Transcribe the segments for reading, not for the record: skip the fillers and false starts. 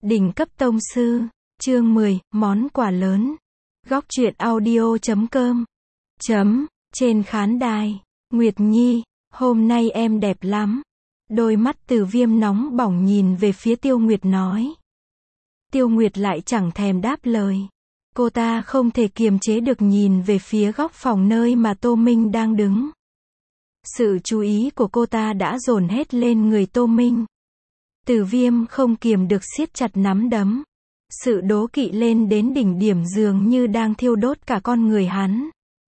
Đỉnh cấp tông sư, chương 10, món quà lớn. Góc truyện audio.com. Trên khán đài, Nguyệt Nhi, hôm nay em đẹp lắm. Đôi mắt Từ Viêm nóng bỏng nhìn về phía Tiêu Nguyệt nói. Tiêu Nguyệt lại chẳng thèm đáp lời. Cô ta không thể kiềm chế được nhìn về phía góc phòng nơi mà Tô Minh đang đứng. Sự chú ý của cô ta đã dồn hết lên người Tô Minh. Từ Viêm không kiềm được siết chặt nắm đấm. Sự đố kỵ lên đến đỉnh điểm dường như đang thiêu đốt cả con người hắn.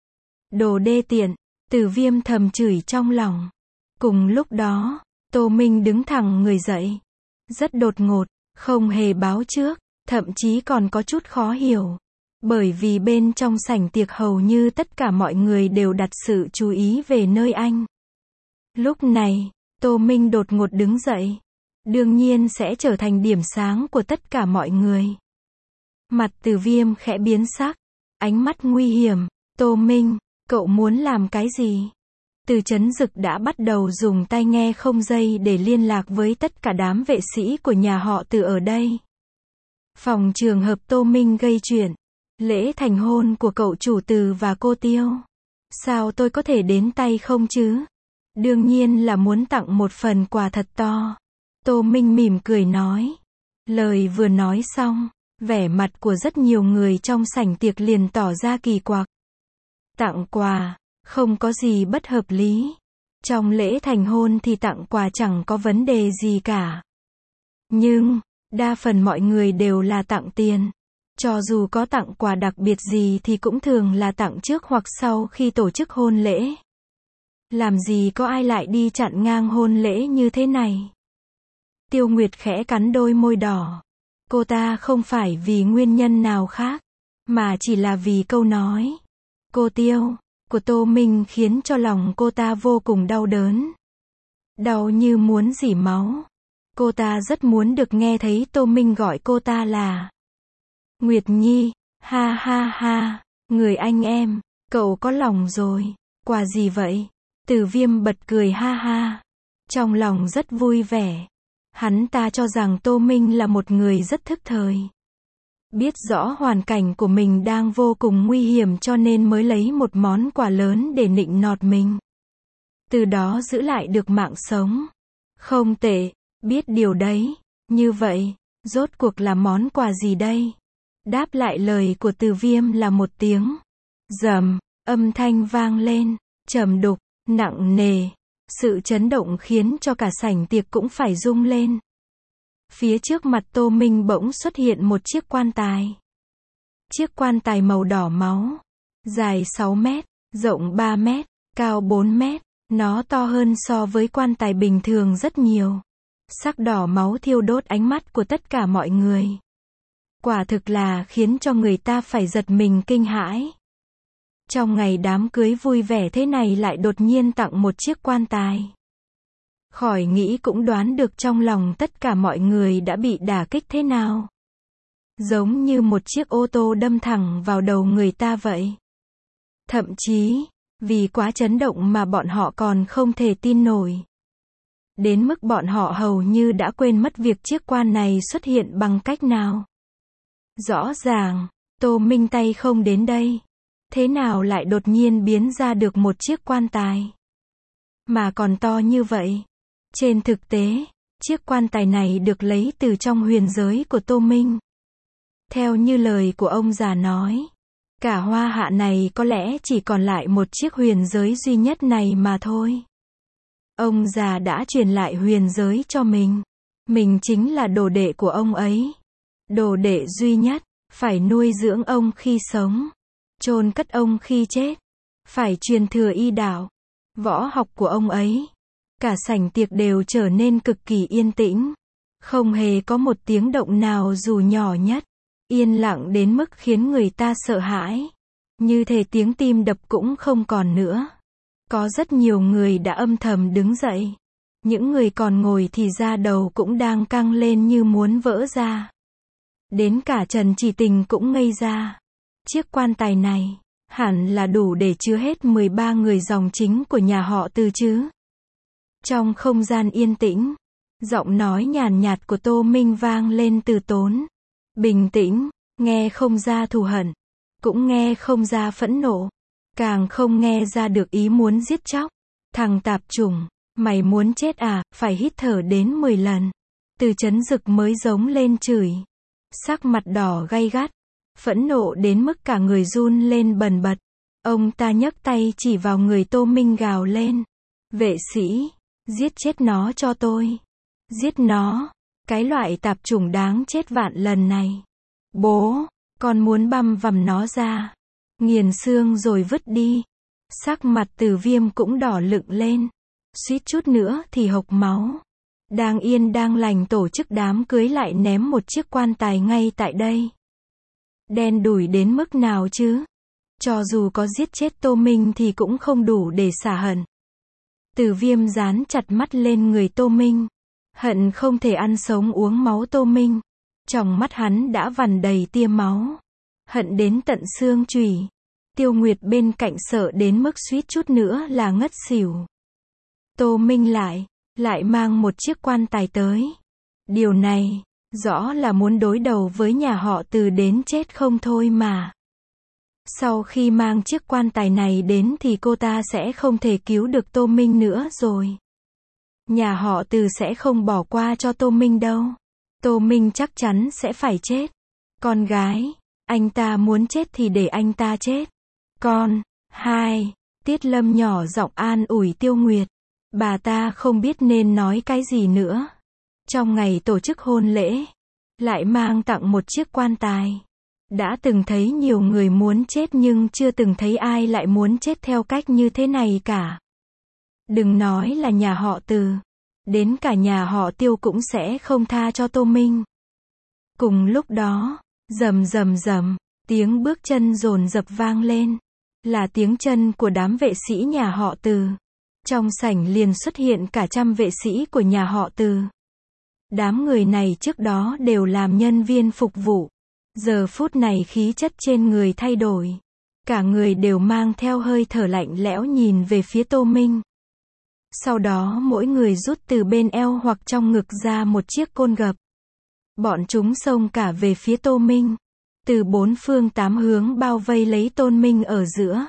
Đồ đê tiện, Từ Viêm thầm chửi trong lòng. Cùng lúc đó, Tô Minh đứng thẳng người dậy. Rất đột ngột, không hề báo trước, thậm chí còn có chút khó hiểu. Bởi vì bên trong sảnh tiệc hầu như tất cả mọi người đều đặt sự chú ý về nơi anh. Lúc này, Tô Minh đột ngột đứng dậy. Đương nhiên sẽ trở thành điểm sáng của tất cả mọi người. Mặt Từ Viêm khẽ biến sắc. Ánh mắt nguy hiểm. Tô Minh, cậu muốn làm cái gì? Từ Chấn Dực đã bắt đầu dùng tai nghe không dây để liên lạc với tất cả đám vệ sĩ của nhà họ Từ ở đây. Phòng trường hợp Tô Minh gây chuyện. Lễ thành hôn của cậu chủ Từ và cô Tiêu. Sao tôi có thể đến tay không chứ? Đương nhiên là muốn tặng một phần quà thật to. Tô Minh mỉm cười nói. Lời vừa nói xong, vẻ mặt của rất nhiều người trong sảnh tiệc liền tỏ ra kỳ quặc. Tặng quà, không có gì bất hợp lý. Trong lễ thành hôn thì tặng quà chẳng có vấn đề gì cả. Nhưng, đa phần mọi người đều là tặng tiền. Cho dù có tặng quà đặc biệt gì thì cũng thường là tặng trước hoặc sau khi tổ chức hôn lễ. Làm gì có ai lại đi chặn ngang hôn lễ như thế này? Tiêu Nguyệt khẽ cắn đôi môi đỏ. Cô ta không phải vì nguyên nhân nào khác, mà chỉ là vì câu nói cô Tiêu của Tô Minh khiến cho lòng cô ta vô cùng đau đớn. Đau như muốn rỉ máu. Cô ta rất muốn được nghe thấy Tô Minh gọi cô ta là Nguyệt Nhi. Ha ha ha, người anh em, cậu có lòng rồi. Quà gì vậy? Từ Viêm bật cười ha ha. Trong lòng rất vui vẻ. Hắn ta cho rằng Tô Minh là một người rất thức thời. Biết rõ hoàn cảnh của mình đang vô cùng nguy hiểm cho nên mới lấy một món quà lớn để nịnh nọt mình. Từ đó giữ lại được mạng sống. Không tệ, biết điều đấy. Như vậy, rốt cuộc là món quà gì đây? Đáp lại lời của Từ Viêm là một tiếng rầm, âm thanh vang lên, trầm đục, nặng nề. Sự chấn động khiến cho cả sảnh tiệc cũng phải rung lên. Phía trước mặt Tô Minh bỗng xuất hiện một chiếc quan tài. Chiếc quan tài màu đỏ máu. Dài 6 mét, rộng 3 mét, cao 4 mét. Nó to hơn so với quan tài bình thường rất nhiều. Sắc đỏ máu thiêu đốt ánh mắt của tất cả mọi người. Quả thực là khiến cho người ta phải giật mình kinh hãi. Trong ngày đám cưới vui vẻ thế này lại đột nhiên tặng một chiếc quan tài. Khỏi nghĩ cũng đoán được trong lòng tất cả mọi người đã bị đả kích thế nào. Giống như một chiếc ô tô đâm thẳng vào đầu người ta vậy. Thậm chí, vì quá chấn động mà bọn họ còn không thể tin nổi. Đến mức bọn họ hầu như đã quên mất việc chiếc quan này xuất hiện bằng cách nào. Rõ ràng, Tô Minh tay không đến đây. Thế nào lại đột nhiên biến ra được một chiếc quan tài? Mà còn to như vậy. Trên thực tế, chiếc quan tài này được lấy từ trong huyền giới của Tô Minh. Theo như lời của ông già nói, cả Hoa Hạ này có lẽ chỉ còn lại một chiếc huyền giới duy nhất này mà thôi. Ông già đã truyền lại huyền giới cho mình. Mình chính là đồ đệ của ông ấy. Đồ đệ duy nhất, phải nuôi dưỡng ông khi sống. Chôn cất ông khi chết. Phải truyền thừa y đạo, võ học của ông ấy. Cả sảnh tiệc đều trở nên cực kỳ yên tĩnh. Không hề có một tiếng động nào dù nhỏ nhất. Yên lặng đến mức khiến người ta sợ hãi. Như thể tiếng tim đập cũng không còn nữa. Có rất nhiều người đã âm thầm đứng dậy. Những người còn ngồi thì da đầu cũng đang căng lên như muốn vỡ ra. Đến cả Trần Chỉ Tình cũng ngây ra. Chiếc quan tài này, hẳn là đủ để chứa hết 13 người dòng chính của nhà họ Từ chứ. Trong không gian yên tĩnh, Giọng nói nhàn nhạt của Tô Minh vang lên từ tốn. Bình tĩnh, nghe không ra thù hận, cũng nghe không ra phẫn nộ, càng không nghe ra được ý muốn giết chóc. Thằng tạp chủng, mày muốn chết à, phải hít thở đến 10 lần. Từ Chấn Dực mới giống lên chửi. Sắc mặt đỏ gay gắt, phẫn nộ đến mức cả người run lên bần bật. Ông ta nhấc tay chỉ vào người Tô Minh gào lên. Vệ sĩ, giết chết nó cho tôi. Giết nó, cái loại tạp chủng đáng chết vạn lần này. Bố, con muốn băm vằm nó ra, nghiền xương rồi vứt đi. Sắc mặt Từ Viêm cũng đỏ lựng lên, suýt chút nữa thì hộc máu. Đang yên đang lành tổ chức đám cưới lại ném một chiếc quan tài ngay tại đây. Đen đủi đến mức nào chứ? Cho dù có giết chết Tô Minh thì cũng không đủ để xả hận. Từ Viêm dán chặt mắt lên người Tô Minh. Hận không thể ăn sống uống máu Tô Minh. Trong mắt hắn đã vằn đầy tia máu. Hận đến tận xương chùy. Tiêu Nguyệt bên cạnh sợ đến mức suýt chút nữa là ngất xỉu. Tô Minh lại mang một chiếc quan tài tới. Điều này, rõ là muốn đối đầu với nhà họ Từ đến chết không thôi mà. Sau khi mang chiếc quan tài này đến thì cô ta sẽ không thể cứu được Tô Minh nữa rồi. Nhà họ Từ sẽ không bỏ qua cho Tô Minh đâu. Tô Minh chắc chắn sẽ phải chết. Con gái, anh ta muốn chết thì để anh ta chết. Tiết Lâm nhỏ giọng an ủi Tiêu Nguyệt. Bà ta không biết nên nói cái gì nữa. Trong ngày tổ chức hôn lễ, lại mang tặng một chiếc quan tài. Đã từng thấy nhiều người muốn chết nhưng chưa từng thấy ai lại muốn chết theo cách như thế này cả. Đừng nói là nhà họ Từ, đến cả nhà họ Tiêu cũng sẽ không tha cho Tô Minh. Cùng lúc đó, rầm rầm rầm, tiếng bước chân dồn dập vang lên. Là tiếng chân của đám vệ sĩ nhà họ Từ. Trong sảnh liền xuất hiện cả trăm vệ sĩ của nhà họ Từ. Đám người này trước đó đều làm nhân viên phục vụ. Giờ phút này khí chất trên người thay đổi. Cả người đều mang theo hơi thở lạnh lẽo nhìn về phía Tô Minh. Sau đó mỗi người rút từ bên eo hoặc trong ngực ra một chiếc côn gập. Bọn chúng xông cả về phía Tô Minh. Từ bốn phương tám hướng bao vây lấy Tô Minh ở giữa.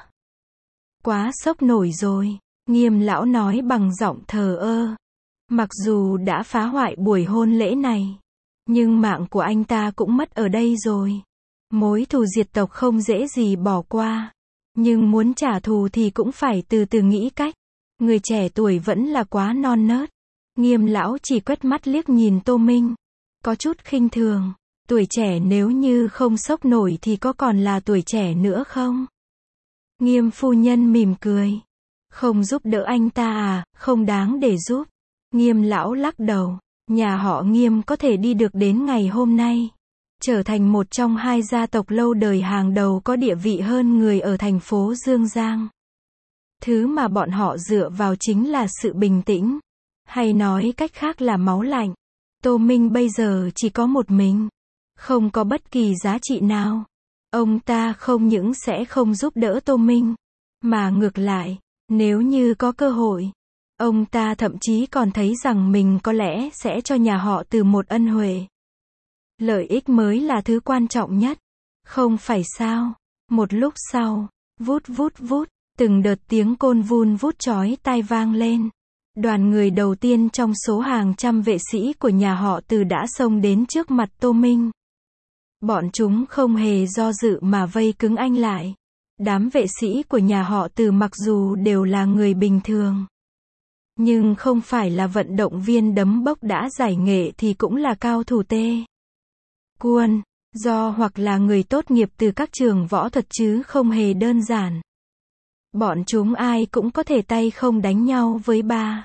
Quá sốc nổi rồi, Nghiêm lão nói bằng giọng thờ ơ. Mặc dù đã phá hoại buổi hôn lễ này, nhưng mạng của anh ta cũng mất ở đây rồi. Mối thù diệt tộc không dễ gì bỏ qua. Nhưng muốn trả thù thì cũng phải từ từ nghĩ cách. Người trẻ tuổi vẫn là quá non nớt. Nghiêm lão chỉ quét mắt liếc nhìn Tô Minh. Có chút khinh thường. Tuổi trẻ nếu như không sốc nổi thì có còn là tuổi trẻ nữa không? Nghiêm phu nhân mỉm cười. Không giúp đỡ anh ta à, không đáng để giúp. Nghiêm lão lắc đầu. Nhà họ Nghiêm có thể đi được đến ngày hôm nay, trở thành một trong hai gia tộc lâu đời hàng đầu có địa vị hơn người ở thành phố Dương Giang. Thứ mà bọn họ dựa vào chính là sự bình tĩnh. Hay nói cách khác là máu lạnh. Tô Minh bây giờ chỉ có một mình. Không có bất kỳ giá trị nào. Ông ta không những sẽ không giúp đỡ Tô Minh, mà ngược lại, nếu như có cơ hội, ông ta thậm chí còn thấy rằng mình có lẽ sẽ cho nhà họ Từ một ân huệ. Lợi ích mới là thứ quan trọng nhất. Không phải sao? Một lúc sau, vút vút vút, từng đợt tiếng côn vun vút chói tai vang lên. Đoàn người đầu tiên trong số hàng trăm vệ sĩ của nhà họ Từ đã xông đến trước mặt Tô Minh. Bọn chúng không hề do dự mà vây cứng anh lại. Đám vệ sĩ của nhà họ Từ mặc dù đều là người bình thường, nhưng không phải là vận động viên đấm bốc đã giải nghệ thì cũng là cao thủ tê quân, do hoặc là người tốt nghiệp từ các trường võ thuật chứ không hề đơn giản. Bọn chúng ai cũng có thể tay không đánh nhau với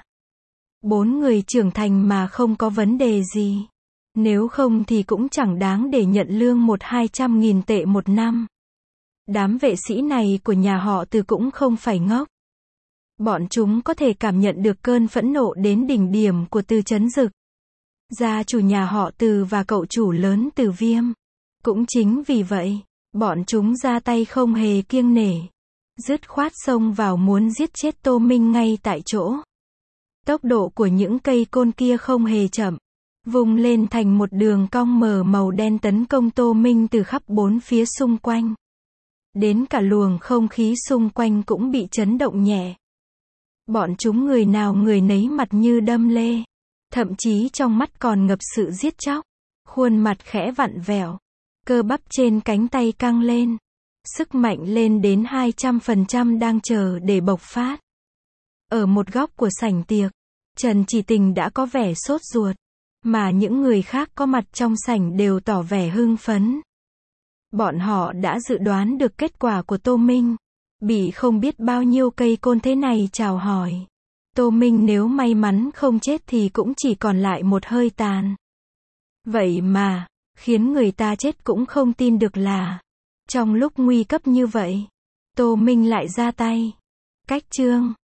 4 người trưởng thành mà không có vấn đề gì. Nếu không thì cũng chẳng đáng để nhận lương 100-200 nghìn tệ một năm. Đám vệ sĩ này của nhà họ Từ cũng không phải ngốc. Bọn chúng có thể cảm nhận được cơn phẫn nộ đến đỉnh điểm của Từ Chấn Dực, gia chủ nhà họ Từ và cậu chủ lớn Từ Viêm. Cũng chính vì vậy, bọn chúng ra tay không hề kiêng nể, dứt khoát xông vào muốn giết chết Tô Minh ngay tại chỗ. Tốc độ của những cây côn kia không hề chậm. Vung lên thành một đường cong mờ màu đen tấn công Tô Minh từ khắp bốn phía xung quanh. Đến cả luồng không khí xung quanh cũng bị chấn động nhẹ. Bọn chúng người nào người nấy mặt như đâm lê. Thậm chí trong mắt còn ngập sự giết chóc. Khuôn mặt khẽ vặn vẹo. Cơ bắp trên cánh tay căng lên. Sức mạnh lên đến 200% đang chờ để bộc phát. Ở một góc của sảnh tiệc, Trần Chỉ Tình đã có vẻ sốt ruột. Mà những người khác có mặt trong sảnh đều tỏ vẻ hưng phấn. Bọn họ đã dự đoán được kết quả của Tô Minh. Bị không biết bao nhiêu cây côn thế này chào hỏi. Tô Minh nếu may mắn không chết thì cũng chỉ còn lại một hơi tàn. Vậy mà, khiến người ta chết cũng không tin được là, trong lúc nguy cấp như vậy, Tô Minh lại ra tay. Cách chương